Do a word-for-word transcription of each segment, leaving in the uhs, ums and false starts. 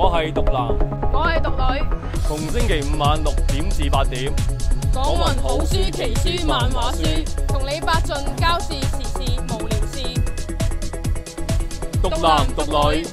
我係毒男， 我係毒女。 逢星期五晚六點至八點， 講文好書、奇書、漫畫書，同你百盡交事、時事、無聊事。 毒男毒女。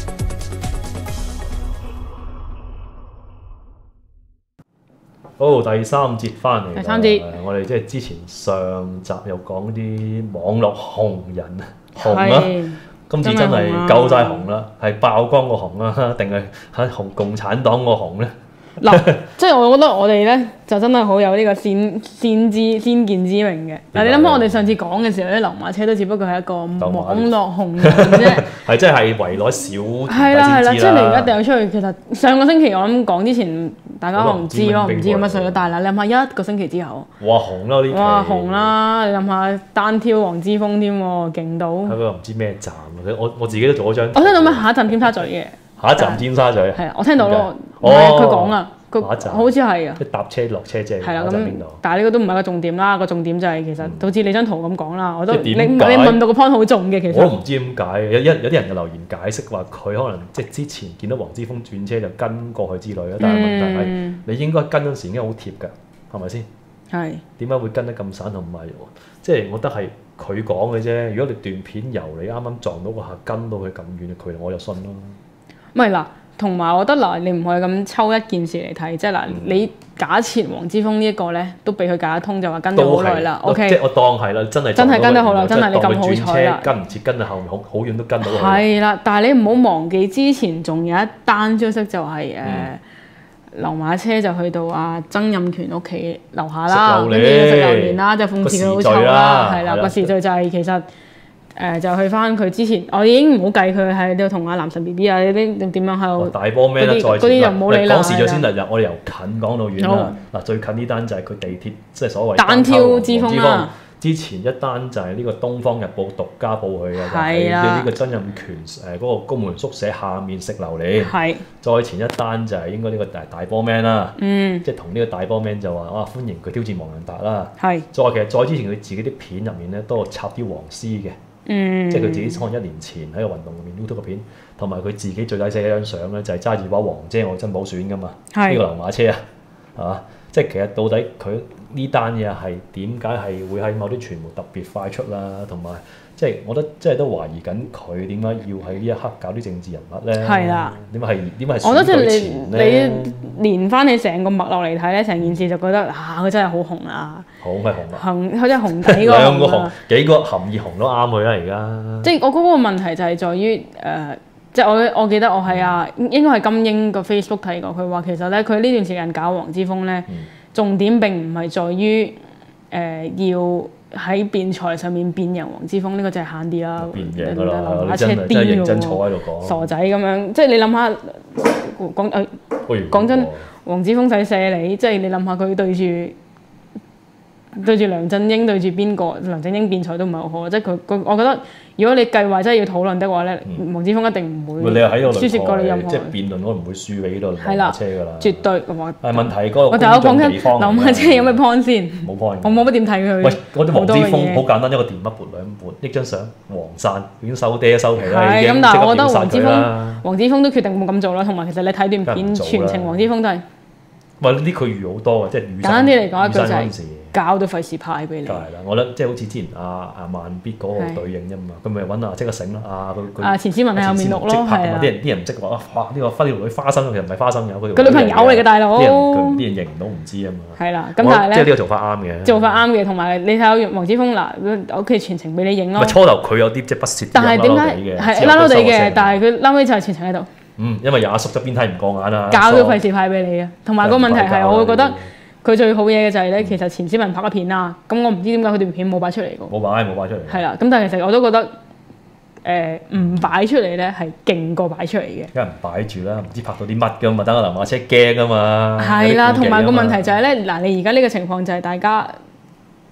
好，第三節翻嚟。 第三節， 我哋即係之前上集又講啲網絡紅人紅啦，今次真係夠晒紅啦，係爆光個紅啦，定係喺紅共產黨個紅咧？ 嗱，即係我覺得我哋咧就真係好有呢個先先知先見之明嘅。嗱，你諗下我哋上次講嘅時候咧，流馬車都只不過係一個網絡紅人啫， 係真係圍內小係啦係啦，即係你而家掉出去，其實上個星期我諗講之前，大家可能唔知咯，唔知咁乜水咯。但係你諗下一個星期之後， 哇紅啦呢期！ 哇紅啦！你諗下單挑黃之鋒添喎，勁到！ 喺個唔知咩站我我自己都做咗張。 我聽到咩下一站尖沙咀嘅。 下一站尖沙咀。 係啊，我聽到咯，唔係佢講啊，佢好似係啊。 即係搭車落車啫。 係啦，咁邊度？ 但係呢個都唔係個重點啦，個重點就係其實好似你張圖咁講啦，我都你你點問到個 point 好重嘅其實。 我都唔知點解，有一有啲人嘅留言解釋話佢可能即係之前見到黃之鋒轉車就跟過去之類啦，但係問題係你應該跟嗰陣時已經好貼㗎，係咪先？ 係。點解會跟得咁散同埋？即係我覺得係佢講嘅啫。如果你段片由你啱啱撞到個客跟到佢咁遠嘅距離，我就信咯。 唔係嗱，同埋我覺得嗱，你唔可以咁抽一件事嚟睇，即係嗱，你假設黃之鋒呢一個咧都俾佢解得通，就話跟咗好耐啦。O K， 即係我當係啦，真係真係跟得好耐，真係你咁好彩啦， 跟唔切跟到後面好好遠都跟到。 係啦，但係你唔好忘記之前仲有一單消息就係誒流馬車就去到阿曾蔭權屋企樓下啦，跟住食榴蓮啦，就諷刺佢好臭啦，係啦，個時序就係其實。誒、呃、就去翻佢之前，我已經唔好計佢喺度同阿男神 B B 啊呢啲點樣喺度大波咩啦，再嗰啲就唔好理啦。 講時序先嚟，我哋由近講到遠啦。嗱，最近呢單就係佢地鐵即係所謂單挑之風啦。 之前一單就係呢個《東方日報》獨家報佢嘅，就係呢個曾蔭權誒嗰個公務員宿舍下面食榴蓮。係。再前一單就係應該呢個大大波 man 啦，嗯，即係同呢個大波 man 就話啊歡迎佢挑戰黃仁達啦。係。再其實再之前佢自己啲片入面咧都有插啲黃絲嘅。嗯、即係佢自己可能一年前喺個運動入面 YouTube 嘅片，同埋佢自己最抵死一張相咧，就係揸住把黃遮我珍寶選噶嘛，呢個流馬車啊，係嘛？即係其實到底佢呢單嘢係點解係會喺某啲傳媒特別快出啦，同埋即係我覺得即係都懷疑緊佢點解要喺呢一刻搞啲政治人物咧？係啦，點解係點解係選舉前咧？ 你連翻你成個脈落嚟睇咧，成件事就覺得啊，佢真係好紅啊！ 好係紅啊！ 紅佢真係紅幾個紅兩個紅幾個含義紅都啱佢啦，而家。 即係我嗰個問題就係在於誒、呃，即係我我記得我喺啊，應該係金英個 Facebook 睇過，佢話其實咧佢呢段時間搞黃之鋒咧，嗯、重點並唔係在於誒、呃、要喺辯才上面辯贏黃之鋒，呢、這個就係慳啲啦。辯贏㗎啦，你真係真係認真坐喺度講。傻仔咁樣，即係你諗下講誒講真，黃之鋒使射你，即係你諗下佢對住。對住梁振英對住邊個？梁振英辯才都唔係好好，即係佢佢，我覺得如果你計劃真係要討論的話咧，嗯、黃之鋒一定唔會輸蝕過你任何。 即係辯論我唔會輸俾呢度流馬車㗎啦。絕對。 但係問題嗰個我就有講緊流馬車有咩 point 先？ 冇 point。 我冇乜點睇佢。 喂，嗰啲黃之鋒好簡單，一個電筆撥兩撥，一張相黃散已經收爹收皮啦。係咁， 但係我覺得黃之鋒黃之鋒都決定冇咁做啦。同埋其實你睇段片，全程黃之鋒都係。 喂，呢啲佢預好多嘅，即係預。簡單啲嚟講一句就係。教都費事派俾你。梗係啦，我覺得即係好似之前阿阿慢必嗰個對應啫嘛，佢咪揾阿即刻醒啦，阿佢啊錢思文喺後面錄咯，係啊。 啲人啲人唔識話啊，哇！呢個花呢條女花生，其實唔係花生友，佢佢女朋友嚟嘅大佬。 啲人啲人認唔到唔知啊嘛。係啦，咁但係咧，即係呢個做法啱嘅。做法啱嘅，同埋你睇下黃之鋒嗱，屋企全程俾你影咯。 咪初頭佢有啲即係不屑， 但係點解係嬲嬲地嘅？但係佢嬲尾就係全程喺度。 嗯，因為有阿叔側邊睇唔過眼啊。 教都費事派俾你嘅，同埋個問題係我會覺得。佢最好嘢嘅就係咧，其實錢思文拍咗片啦，咁我唔知點解佢段片冇擺出嚟嘅。 冇擺，冇擺出嚟。係啦，咁但係其實我都覺得，誒唔擺出嚟咧係勁過擺出嚟嘅。梗係唔擺住啦，唔知拍到啲乜㗎嘛，等個流馬車驚啊嘛。 係啦，同埋個問題就係咧，嗱，你而家呢個情況就係大家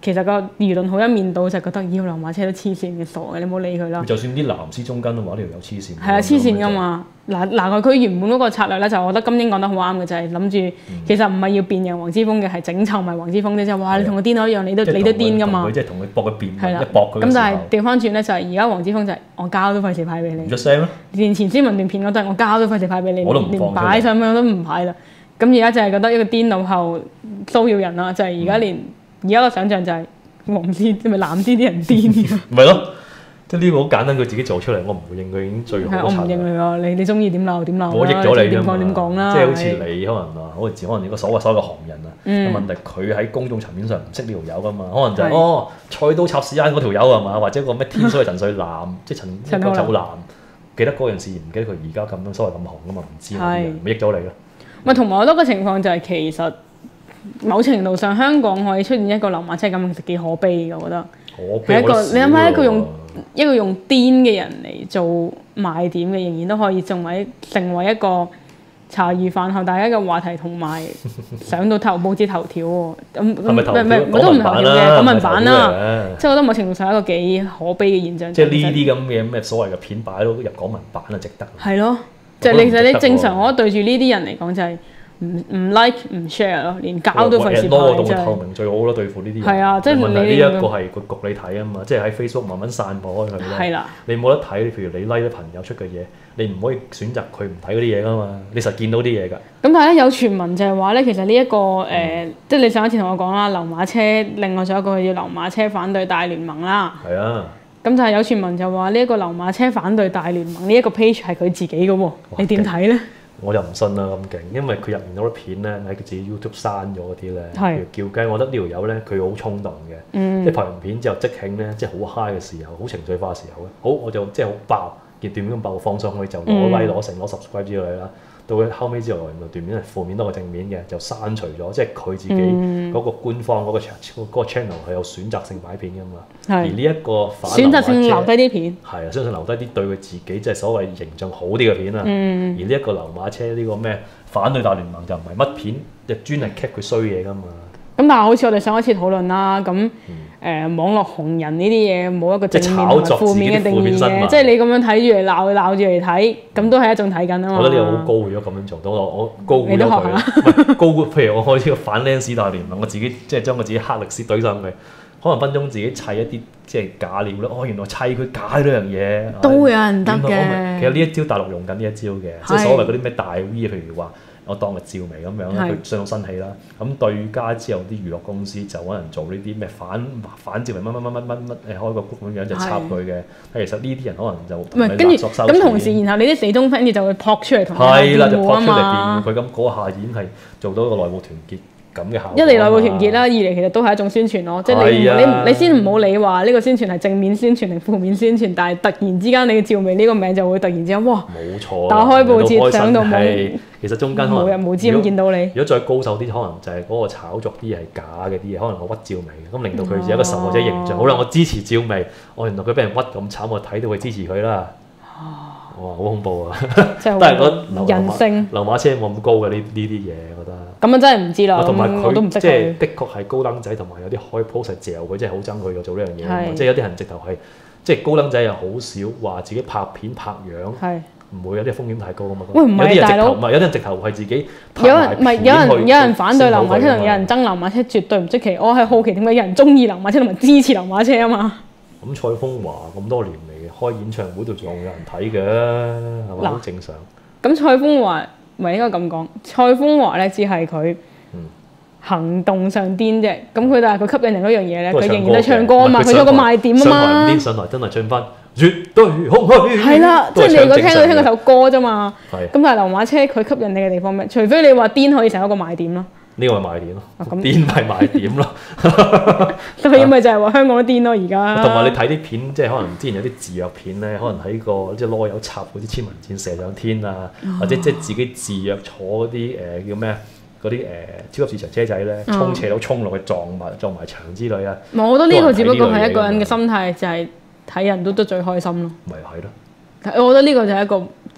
其實個輿論好一面倒，就覺得咦流馬車都黐線嘅，傻嘅，你唔好理佢啦。 就算啲藍絲中間都話呢條友黐線。 係啊，黐線㗎嘛。嗱嗱佢原本嗰個策略咧，就我覺得金英講得好啱嘅，就係諗住其實唔係要變贏黃之鋒嘅，係整臭埋黃之鋒啫。即係話你同個癲佬一樣，你都你都癲㗎嘛。 即係同佢搏佢變， 係啦， 一搏佢。 咁但係調翻轉咧，就係而家黃之鋒就係我交都費事派俾你。 唔出聲咯。 連前先文段片我都係我交都費事派俾你， 我都唔放連擺上去我都唔派啦。咁而家就係覺得一個癲佬後騷擾人啦，就係而家連而家個想像就係黃絲咪藍絲啲人癲。 唔係咯。即係呢個好簡單，佢自己做出嚟，我唔會認佢已經最好。 我唔認佢喎，你你中意點鬧點鬧啦， 我益咗你點講點講啦。 即係好似你可能話，好似可能你個所謂所謂嘅行人啊， 嗯、 問題佢喺公眾層面上唔識呢條友噶嘛，可能就係、是、哦菜刀插屎眼嗰條友係嘛，或者個咩天水陳瑞南，即係陳陳國走南，記得嗰陣時唔記得佢而家咁樣所謂咁紅噶嘛，唔知啊，咪益咗你咯。 咪同埋我覺得個情況就係其實某程度上香港可以出現一個流馬車咁，其實幾可悲嘅，我覺得。係一個你諗下一個用一個用癲嘅人嚟做賣點嘅，仍然都可以成為成為一個茶餘飯後大家嘅話題，同埋上到頭報紙頭條喎。咁係咪頭條？ 我都唔頭條嘅，港聞版啦。即係我覺得某程度上係一個幾可悲嘅現象。 即係呢啲咁嘅咩所謂嘅片擺到入港聞版啊，值得。 係咯，即係其實你正常，我覺得對住呢啲人嚟講就係。唔唔 like 唔 share 咯，連交都費事派真係。透明最好咯，對付呢啲人。 係啊，即係你呢一個係個局你睇啊嘛，即係喺 Facebook 慢慢散播開佢咧。 係啦。你冇得睇，譬如你 like 啲朋友出嘅嘢，你唔可以選擇佢唔睇嗰啲嘢噶嘛，你實見到啲嘢㗎。咁但係咧有傳聞就係話咧，其實呢一個誒，即係你上一次同我講啦，流馬車，另外仲有一個叫流馬車反對大聯盟啦。 係啊。 咁就係有傳聞就話呢一個流馬車反對大聯盟呢一個 page 係佢自己嘅喎，你點睇咧？我就唔信啦咁勁，因為佢入面嗰啲片咧喺佢自己 YouTube 刪咗嗰啲咧， 譬如叫雞，我覺得呢條友咧佢好衝動嘅， 嗯、 即係拍完片之後即興咧，即係好 high 嘅時候，好情緒化嘅時候咧，好我就即係好爆，件段片咁爆放上去就攞 like 攞成攞 subscribe 之類啦。到佢後尾之後，原來段片係負面多過正面嘅，就刪除咗，即係佢自己嗰個官方嗰個 channel 係有選擇性擺片㗎嘛。 係。 而呢一個反選擇性留低啲片。 係啊，相信留低啲對佢自己即係所謂形象好啲嘅片啊。 嗯、 而呢一個流馬車呢個咩反對大聯盟就唔係乜片，就專係 cap 佢衰嘢㗎嘛。咁但係好似我哋上一次討論啦，咁誒、嗯呃、網絡紅人呢啲嘢冇一個正面同埋負面嘅定義嘅，即係你咁樣睇住嚟鬧鬧住嚟睇，咁都係一種睇緊啊嘛。 我覺得呢個好高，如果咁樣做到，我我高估咗佢。高估，譬如我開呢個反 Lens 大聯盟，我自己即係將我自己黑歷史懟上去，可能分鐘自己砌一啲即係假料咯。哦，原來砌佢假呢樣嘢都有人得嘅。 其實呢一招大陸用緊呢一招嘅，即係所謂嗰啲咩大 V，譬如話。我當係趙薇咁樣啦，佢上到新戲啦，咁對家之後啲娛樂公司就可能做呢啲咩反反趙薇乜乜乜乜乜乜誒開個 group 咁樣就插佢嘅，但其實呢啲人可能就唔係跟住咁同時，然後你啲死忠 friend 就會撲出嚟同佢係啦，就撲出嚟辯護佢，咁嗰下已經係做到一個內部團結咁嘅效果。 一嚟內部團結啦，二嚟其實都係一種宣傳咯，即係你你你先唔好理話呢個宣傳係正面宣傳定負面宣傳，但係突然之間你趙薇呢個名就會突然之間哇， 冇錯， 打開報紙上到網。 其實中間可能冇人冇知咁見到你。 如果再高手啲，可能就係嗰個炒作啲嘢係假嘅啲嘢，可能我屈趙薇，咁令到佢有一個受害者形象。好啦，我支持趙薇，我原來佢俾人屈咁慘，我睇到佢支持佢啦。哇，好恐怖啊！但係嗰人性流馬車冇咁高嘅呢呢啲嘢，我覺得。 咁啊真係唔知啦。 同埋佢即係的確係高登仔，同埋有啲開 post 係嚼佢，真係好憎佢做呢樣嘢。即係有啲人直頭係，即係高登仔又好少話自己拍片拍樣。唔會有啲風險太高啊嘛。 喂，唔係大佬， 唔係有啲人直頭係自己有人唔係有人有人反對流馬車同有人憎流馬車，絕對唔出奇。我係好奇點解有人中意流馬車同埋支持流馬車啊嘛。 咁蔡楓華咁多年嚟開演唱會度仲有人睇嘅，係咪好正常？ 咁蔡楓華唔係應該咁講，蔡楓華咧只係佢行動上癲啫。咁佢但係佢吸引人嗰樣嘢咧，佢仍然都唱歌啊嘛，佢有個賣點啊嘛。上台上台真係唱翻。絕對空虛係啦，即係你如果聽佢聽嗰首歌啫嘛。 係。 咁但係流馬車佢吸引你嘅地方咩？除非你話癲可以成為一個賣點咯。 呢個係賣點咯。癲係賣點咯。 所以咪就係話香港都癲咯而家。 同埋你睇啲片，即係可能之前有啲自虐片咧，可能喺個即係囉柚插嗰啲千文箭射上天啊，或者即係自己自虐坐嗰啲誒叫咩嗰啲誒超級市場車仔咧，衝斜佬衝落去撞埋撞埋牆之類啊。 我覺得呢個只不過係一個人嘅心態，就係。睇人都都最開心咯， 咪係咯。 我覺得呢個就係一個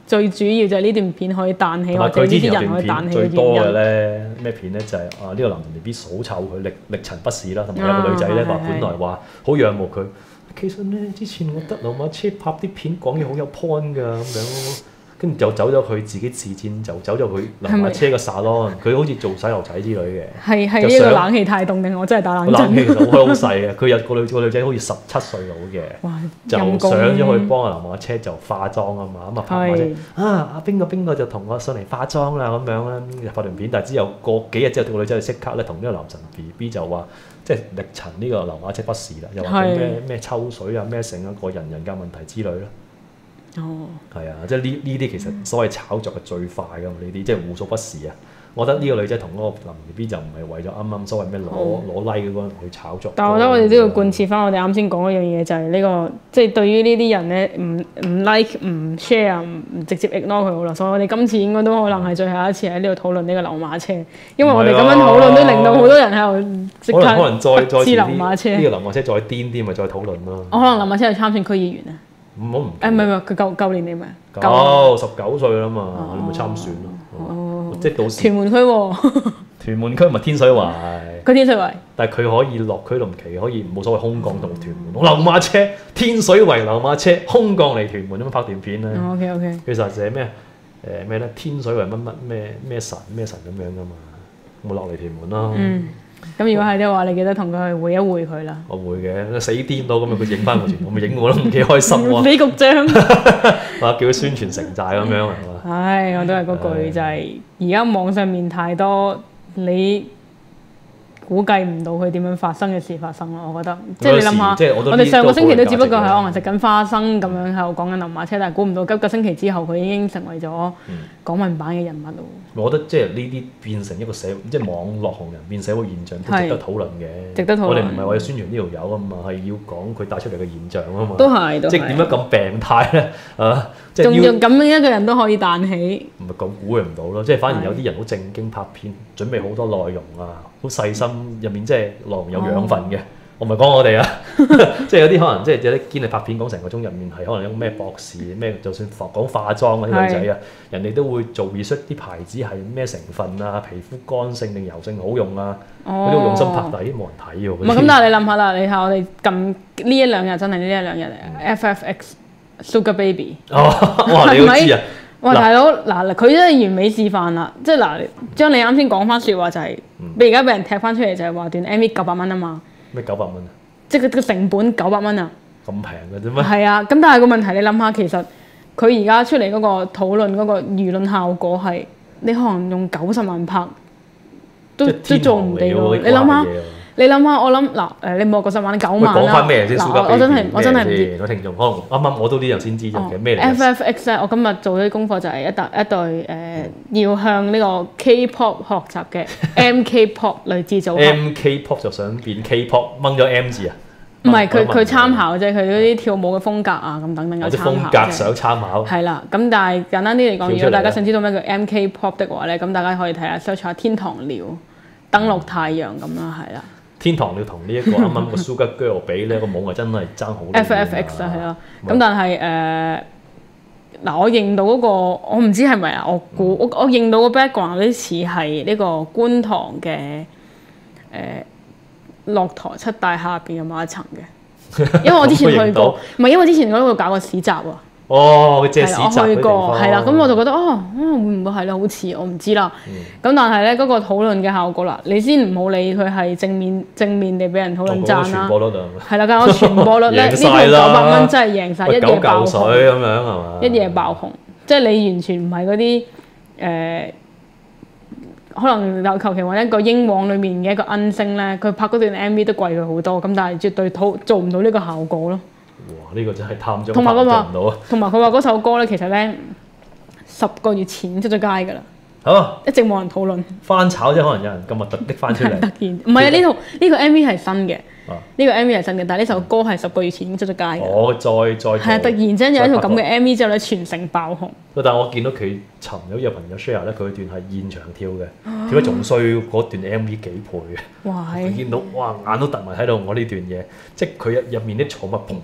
最主要就係呢段片可以彈起，或者呢啲人可以彈起最多嘅咧咩片咧就係、是、啊呢、這個男人 B B 數臭佢歷歷塵不是啦，同埋有個女仔咧話本來話好仰慕佢，其實咧之前我得劉馬車拍啲片講嘢好有 point 㗎咁樣。跟住就走咗去自己自薦，就走咗去劉馬車個 salon，佢好似做洗頭仔之類嘅。 係係呢個冷氣太凍定我真係打冷震？ 冷氣其實好細嘅，佢有個女個女仔好似十七歲到嘅，就上咗去幫阿劉馬車就化妝啊嘛，咁啊拍馬車啊阿邊個邊個就同我上嚟化妝啦咁樣咧，拍段片，但係之後過幾日之後，個女仔就即刻咧同呢個男神 B B 就話，即係力陳呢個劉馬車不是啦，又或者咩咩抽水啊咩成一個人人格問題之類啦。哦，係啊，即係呢呢啲其實所謂炒作係最快㗎嘛，呢啲即係無所不是啊！我覺得呢個女仔同嗰個男 B B 就唔係為咗啱啱所謂咩攞攞 like 嗰個去炒作。但係我覺得我哋都要貫徹翻我哋啱先講嗰樣嘢，就係呢個即係對於呢啲人咧，唔唔 like 唔 share 唔直接 ignore 佢好啦。所以我哋今次應該都可能係最後一次喺呢度討論呢個劉馬車，因為我哋咁樣討論都令到好多人喺度即刻可能再再知劉馬車呢個劉馬車再癲啲，咪再討論咯。 我可能劉馬車去參選區議員啊！ 唔好唔誒唔係唔係，佢舊舊年嚟咪？ 九十九歲啦嘛，你咪參選咯。哦，即係到時。屯門區喎。 屯門區咪天水圍。 佢天水圍。但係佢可以落區同期，可以冇所謂空降到屯門。劉馬車天水圍劉馬車空降嚟屯門咁樣拍段片咧。 哦 OK OK。 其實寫咩誒咩咧？天水圍乜乜咩咩神咩神咁樣噶嘛，冇落嚟屯門咯。嗯。 咁如果係嘅話，你記得同佢會一會佢啦。 我會嘅，死癲到咁樣佢影翻我前，我咪影我都唔幾開心喎。 李局長， 話叫佢宣傳城寨咁樣係嘛？ 唉，我都係嗰句就係，而家網上面太多你估計唔到佢點樣發生嘅事發生咯，我覺得。即係你諗下，我哋上個星期都只不過係可能食緊花生咁樣喺度講緊劉馬車，但係估唔到今個星期之後佢已經成為咗港聞版嘅人物咯。 我覺得即係呢啲變成一個社，即係網絡紅人變社會現象都值得討論嘅。值得討論。我哋唔係為咗宣傳呢條友啊嘛，係要講佢帶出嚟嘅現象啊嘛。 都係，都係。 即係點解咁病態咧？啊，即係仲要咁樣一個人都可以彈起。 唔係咁估佢唔到咯，即係反而有啲人好正經拍片，準備好多內容啊，好細心，入面即係內容有養分嘅。我唔係講我哋啊，即係有啲可能即係有啲堅力拍片講成個鐘入面係可能有咩博士咩，就算講化妝嗰啲女仔啊，人哋都會做 research 啲牌子係咩成分啊，皮膚乾性定油性好用啊，嗰啲好用心拍，但係冇人睇喎。 唔係咁，但係你諗下啦，你睇我哋近呢一兩日真係呢一兩日嚟 F F X Sugar Baby。哦， 哇！你都知啊？ 哇，大佬嗱，佢真係完美示範啦！即係嗱，將你啱先講翻説話就係，你而家俾人踢翻出嚟就係話段 M V 九百蚊啊嘛。咩九百蚊啊？ 即係個成本九百蚊啊！ 咁平嘅啫咩？係啊，咁但係個問題你諗下，其實佢而家出嚟嗰個討論嗰個輿論效果係，你可能用九十萬拍都都做唔到咯。你諗下，你諗下，我諗嗱誒，你冇九十萬九萬啦。 講翻咩先？ 嗱，我真係我真係唔知。 我聽眾可能啱啱我都呢樣先知嘅咩嚟 ？F F X 咧，我今日做咗啲功課就係一對一對誒，要向呢個 K-pop 學習嘅 M K-pop 女子組合。 M K-pop 就想變 K-pop，掹咗 M 字啊？ 唔係，佢佢參考啫，佢嗰啲跳舞嘅風格啊，咁等等有參考。 啲風格想參考。 係啦，咁但係簡單啲嚟講，如果大家想知道咩叫 M K-pop 的話咧，咁大家可以睇下 search 下天堂鳥、登陸太陽咁啦，係啦。 天堂鳥同呢一個啱啱個 Sugar Girl 比咧，個舞係真係爭好遠。 F F X 啊，係咯。咁但係誒嗱，我認到嗰個，我唔知係咪啊？我估我我認到個 background 有啲似係呢個觀塘嘅誒駱駝七大廈入邊嘅某一層嘅，因為我之前去過，唔係因為之前嗰度搞過市集啊。 哦，佢借市集嗰啲地方。 我去過，係啦，咁我就覺得哦，會唔會係咧？好似我唔知啦。咁但係咧，嗰個討論嘅效果啦，你先唔好理佢係正面正面地俾人討論讚啦。傳播率啊，係啦，咁我傳播率咧，呢套九百蚊真係贏晒，一夜爆紅咁樣係嘛？一夜爆紅，即係你完全唔係嗰啲誒，可能就求其揾一個英皇裡面嘅一個恩星咧，佢拍嗰段 M V 都貴佢好多，咁但係絕對討做唔到呢個效果咯。哇！呢、這個真係貪咗，同埋佢話，同埋佢話嗰首歌咧，其實咧十個月前出咗街㗎啦。好、啊，一直冇人討論。翻炒啫，可能有人今日特拎翻出嚟。突然，唔係啊！呢套呢個 M V 係新嘅，呢、啊、個 M V 係新嘅，但係呢首歌係十個月前已經出咗街嘅。哦，再再係啊！突然之間有一條咁嘅 M V 之後咧，全城爆紅。但係我見到佢尋日有朋友 share 咧，佢段係現場跳嘅，啊、跳得仲衰嗰段 M V 幾倍嘅。哇！係見到哇，眼都突埋喺度，我呢段嘢，即係佢入入面啲寵物砰啪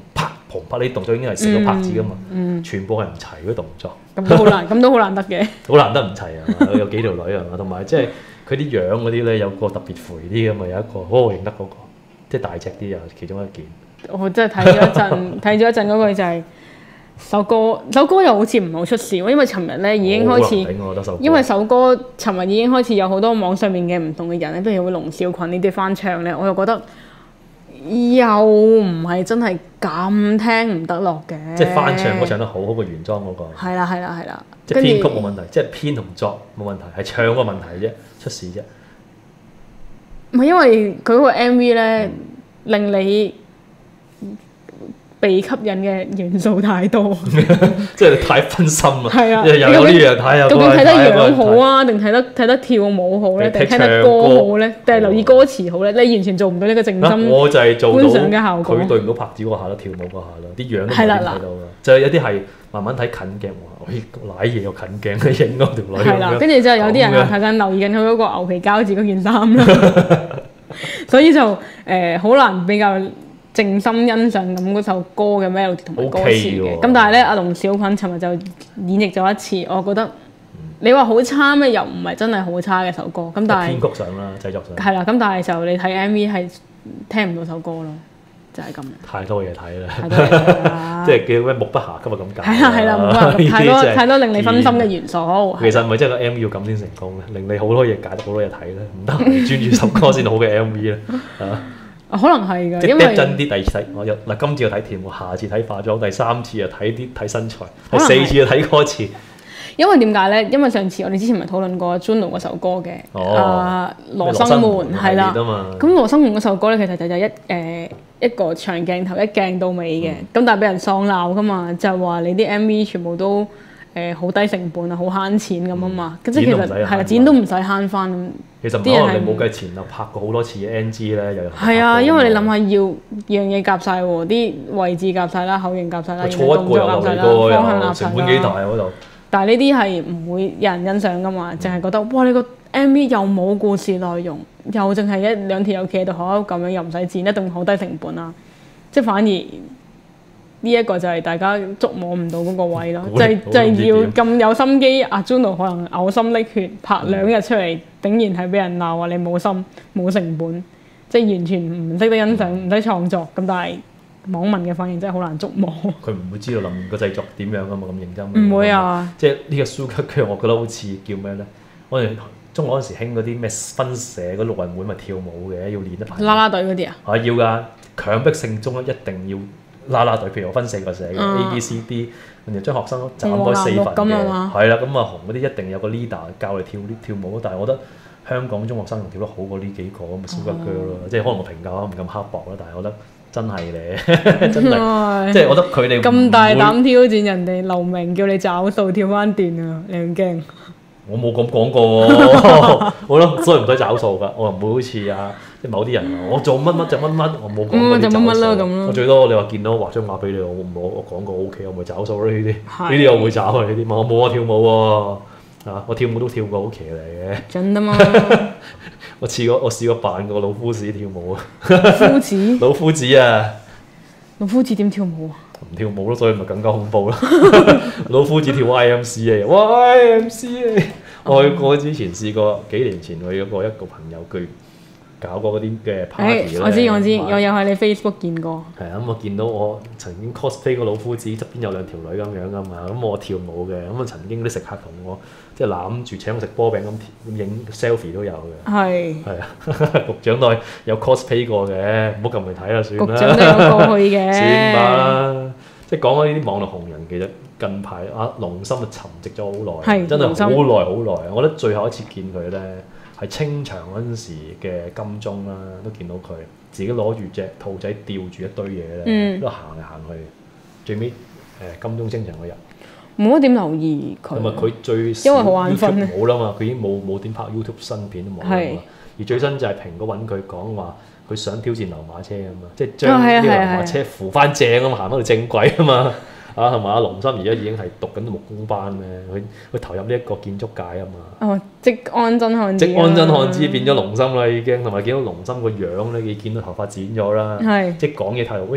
旁拍呢啲動作已經係食咗拍子噶嘛， 嗯嗯、 全部係唔齊嗰啲動作。 咁都好難，咁都好難得嘅。 好難得唔齊啊嘛，有幾條女啊嘛，同埋即係佢啲樣嗰啲咧有個特別肥啲嘅嘛，有一個哦認得嗰、嗰個，即係大隻啲啊，其中一件。 我真係睇咗一陣，睇咗一陣嗰句就係、是。首歌首歌又好似唔係好出事喎，因為尋日咧已經開始，因為首歌尋日已經開始有好多網上面嘅唔同嘅人咧，都有龍小群呢啲翻唱咧，我又覺得又唔係真係咁聽唔得落嘅。 即係翻唱嗰唱得好好過原裝嗰個。係啦係啦係啦， 即係編曲冇問題，即係編同作冇問題，係唱個問題啫，出事啫。 唔係因為佢嗰個 M V 咧、嗯、令你被吸引嘅元素太多， 即係太分心啦。 係啊， 又有呢樣睇， 究竟睇得樣好啊，定睇得睇得跳舞好咧，定聽得歌好咧，定係留意歌詞好咧？你完全做唔到呢個靜心我就係做到觀賞嘅效果。 佢對唔到拍子嗰下咯，跳舞嗰下咯，啲樣都唔睇到㗎。就係有啲係慢慢睇近鏡，哇！嗱嘢又近鏡去影嗰條女。係啦， 跟住之後有啲人睇緊留意緊佢嗰個牛皮膠子嗰件衫啦，所以就誒好難比較靜心欣賞咁嗰首歌嘅 melody 同埋歌詞嘅，咁、okay、但係咧阿龍小菌尋日就演繹咗一次，我覺得、嗯、你話好差咩？又唔係真係好差嘅首歌，咁但係編曲上啦，製作上係啦，咁但係就你睇 M V 係聽唔到首歌咯，就係、是、咁。太多嘢睇啦，即係叫咩目不暇給啊咁解。 係啦係啦，目不暇給太多太多令你分心嘅元素。 其實唔係真係個 M V 要咁先成功咧，令你好多嘢解到好多嘢睇咧，唔得閒專注首歌先好嘅 M V 咧啊！ 可能係㗎， 即因為係真啲。第二次睇我又嗱，今次又睇跳舞，下次睇化妝，第三次又睇啲睇身材，第四次又睇歌詞。 因為點解咧？因為上次我哋之前咪討論過 Juno 嗰首歌嘅，哦、啊羅生門係啦。咁羅生門嗰首歌咧，其實就就一誒、呃、一個長鏡頭一鏡到尾嘅，咁、嗯、但係俾人喪鬧㗎嘛，就係話你啲 M V 全部都誒好、呃、低成本啊，好慳錢咁啊嘛。咁、嗯、即係其實係啦，錢都唔使慳翻咁。 其實可能你冇計錢啊，拍過好多次嘅 N G 咧，又係啊，因為你諗下要樣嘢夾晒喎，啲位置夾晒啦，口型夾晒啦， 錯一個又漏個又成本幾大嗰度。 但係呢啲係唔會有人欣賞噶嘛，淨係、嗯、覺得哇你個 M V 又冇故事內容，又淨係一兩條友企喺度好咁樣，又唔使剪，一定好低成本啊！即係反而呢一、這個就係大家捉摸唔到嗰個位咯，就係就係要咁有心機。阿 Juno 可能嘔心瀝血拍兩日出嚟。嗯竟然係俾人鬧話你冇心冇成本，即係完全唔識得欣賞，唔使創作咁，但係網民嘅反應真係好難捉摸。佢唔會知道諗個製作點樣㗎嘛，咁認真。 唔會啊！ 即係呢個 Super Girl，我覺得好似叫咩咧？我哋中學嗰陣時興嗰啲咩分社嗰陸運會咪跳舞嘅，要練一排。 啦啦隊嗰啲啊？ 係要㗎，強迫性中一定要啦啦隊。譬如我分四個社嘅、嗯、A、B、C、D， 然後將學生斬開四份嘅，係啦，咁啊紅嗰啲一定有個 leader 教你跳跳舞。但係我覺得香港中學生仲跳得好過呢幾個咁嘅 Super Girl 咯，即係可能我評價唔咁刻薄啦，但係我覺得真係咧，真係，即係我覺得佢哋咁大膽挑戰人哋留名叫你找數跳翻段啊，你唔驚？ 我冇咁講過喎，我覺得所以唔使找數㗎，我又唔會好似啊即係某啲人啊，我做乜乜就乜乜，我冇講過啲找數。乜乜啦咁咯。我最多你話見到畫張畫俾你，我我我講過 O K，我咪找數咯呢啲，呢啲我會找啊呢啲，我冇我跳舞喎。啊！我跳舞都跳過好騎嚟嘅， 真的嗎？ 我試過，我試過扮個老夫子跳舞啊！ 夫子？ 老夫子啊！ 老夫子點跳舞啊？ 唔跳舞咯，所以咪更加恐怖咯！老夫子跳 I M C 啊！哇 I M C 啊！我我之前試過幾年前去過一個朋友佢搞過嗰啲嘅 party 咧， 我知我知，我有喺你 Facebook 見過。 係啊，咁我見到我曾經 cosplay 個老夫子側邊有兩條女咁樣噶嘛，咁我跳舞嘅，咁啊曾經啲食客同我即係攬住請我食波餅咁影 selfie 都有嘅。係係啊，局長都係有 cosplay 過嘅，唔好撳嚟睇啦，算啦。局長都有過去嘅。算吧，即係講開呢啲網絡紅人，其實近排阿龍心啊沉寂咗好耐，真係好耐好耐啊！我覺得最後一次見佢咧。係清場嗰陣時嘅金鐘啦，都見到佢自己攞住隻兔仔吊住一堆嘢咧，嗯、都行嚟行去。最尾誒、呃、金鐘清場嗰日， 冇乜點留意佢。 同埋佢最因為好眼瞓冇啦嘛，佢已經冇冇點拍 YouTube 新片都冇啦嘛。而最新就係蘋果揾佢講話，佢想挑戰流馬車啊嘛，即係將呢個流馬車扶翻正啊嘛，行翻到正軌啊嘛。啊，同埋阿龍心而家已經係讀緊木工班咧，佢佢投入呢一個建築界啊嘛。哦，即安真漢子。即安真漢子變咗龍心啦，已經同埋見到龍心個樣咧，你見到頭髮剪咗啦，即講嘢態度，喂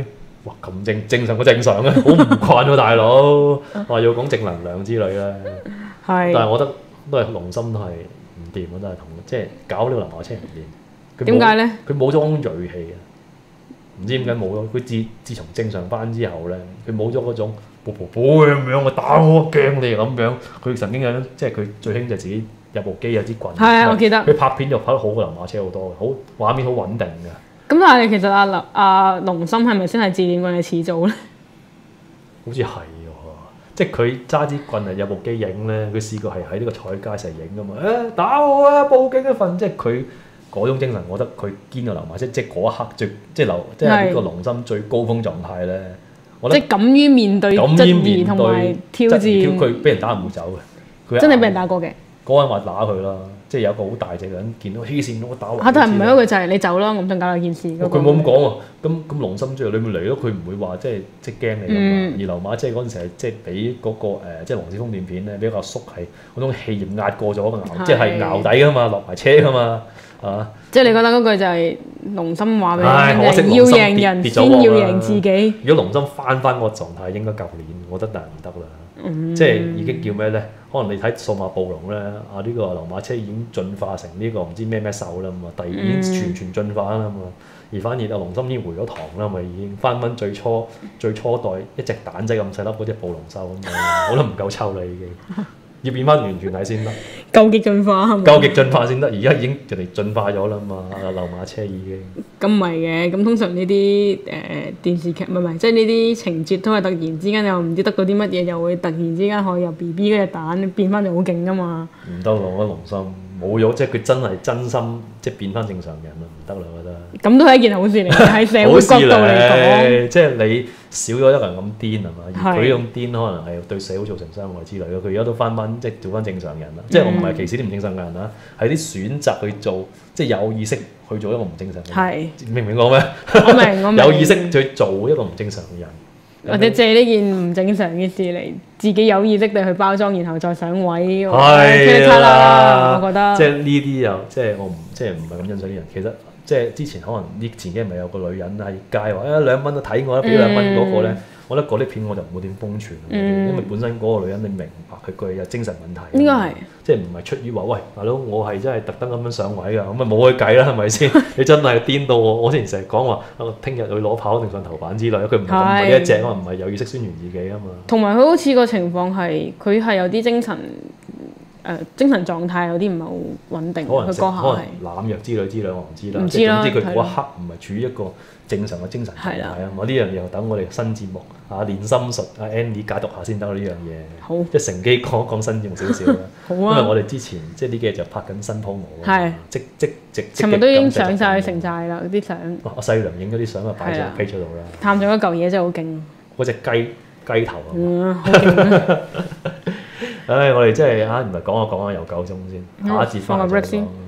哇咁正正常個正常啊，好唔慣喎大佬，話要講正能量之類咧。係。但係我覺得都係龍心都係唔掂啊，都係同即係搞呢個流馬車唔掂。點解咧？佢冇咗嗰種鋭氣啊！唔知點解冇咗。佢自自從正常班之後咧，佢冇咗嗰種噗噗噗咁樣，我打我驚你咁樣。佢曾經有即係佢最興就自己有部機有支棍。係啊，我記得。佢拍片就拍得好過流馬車好多嘅，好畫面好穩定嘅。咁但係其實阿林阿龍心係咪真係自戀棍嘅始祖咧？好似係喎，即係佢揸支棍係有部機影咧，佢試過係喺呢個菜街成日影噶嘛。誒、欸、打我啊！報警一份，即係佢嗰種精神，我覺得佢堅到流馬車，即係嗰一刻最即係流即係呢個龍心最高峰狀態咧。我覺得即係敢於面對質疑同埋挑戰。佢俾人打唔會走嘅，佢真係俾人打過嘅。嗰個人話打佢啦。即係有個好大隻嘅人見到黐線咁打橫。嚇！但係唔係嗰個就係你走啦，咁想搞兩件事。佢冇咁講喎。咁咁龍心追你咪嚟咯，佢唔會話即係即係驚你㗎嘛。而流馬即係嗰陣時係即係俾嗰個誒即係黃子峰段片咧，俾個阿叔係嗰種氣焰壓過咗㗎，即係淆底㗎嘛，落埋車㗎嘛，啊！即係你覺得嗰句就係龍心話俾你聽，要贏人先要贏自己。如果龍心翻翻嗰個狀態，應該舊年，我覺得但係唔得啦。嗯、即係已經叫咩咧？可能你睇數碼暴龍咧，啊呢、呢個流馬車已經進化成呢個唔知咩咩獸啦嘛，第二已經全全進化啦嘛。而反而阿龍心已經回咗堂啦，咪已經翻返最初最初代一隻蛋仔咁細粒嗰隻暴龍獸咁樣，我都唔夠抽啦已經。要變翻完全體先得，究極進化係咪？究極進化先得，而家已經人哋進化咗啦嘛，流馬車已經。咁唔係嘅，咁通常呢啲誒電視劇唔係唔係，即係呢啲情節都係突然之間又唔知得到啲乜嘢，又會突然之間可以由 B B 嗰隻蛋變翻嚟好勁噶嘛。唔得咯，我覺得龍心冇咗，即係佢真係真心即係變翻正常人啦，唔得啦，我覺得。咁都係一件好事嚟嘅，喺社會角度嚟講。即係你少咗一個人咁癲係嘛？而佢呢種癲可能係對社會造成傷害之類嘅。佢而家都翻翻即係做翻正常人啦。嗯、即係我唔係歧視啲唔正常嘅人啦，係啲選擇去做，即係有意識去做一個唔正常嘅人。係明唔明講咩？我明我明。有意識去做一個唔正常嘅人。或者借呢件唔正常嘅事嚟自己有意識地去包裝，然後再上位，係啦，我覺得。即係呢啲又即係我唔即係唔係咁欣賞啲人。其實即係之前可能呢前幾日咪有個女人喺街話誒兩蚊都睇我啦，俾兩蚊嗰個咧，嗯、我覺得嗰啲片我就唔會點瘋傳，嗯、因為本身嗰個女人你明白佢佢有精神問題。應該係。即係唔係出於話喂大佬，我係真係特登咁樣上位㗎，咁咪冇佢計啦，係咪先？你真係癲到我，我之前成日講話，聽日去攞跑定上頭版之類，佢唔係呢一隻啊嘛，唔係有意識宣傳自己啊嘛。同埋佢好似個情況係，佢係有啲精神誒、呃、精神狀態有啲唔係好穩定，佢嗰下係濫藥之類之類，我唔知啦。唔知啦。總之佢嗰一刻唔係處於一個正常嘅精神狀態啊！我呢樣嘢等我哋新節目啊，練心術啊 Andy 解讀下先得呢樣嘢。好，即係乘機講講新節目少少啦。好啊。因為我哋之前即係呢幾日就拍緊新 promo 啊，即即即即。尋日都已經上晒去城寨啦，啲相。阿細良影咗啲相啊，擺上 page 度啦。探咗一嚿嘢真係好勁。嗰隻雞雞頭啊！嗯，好勁。唉，我哋真係嚇，唔係講下講下又夠鐘先，下一節翻嚟再講。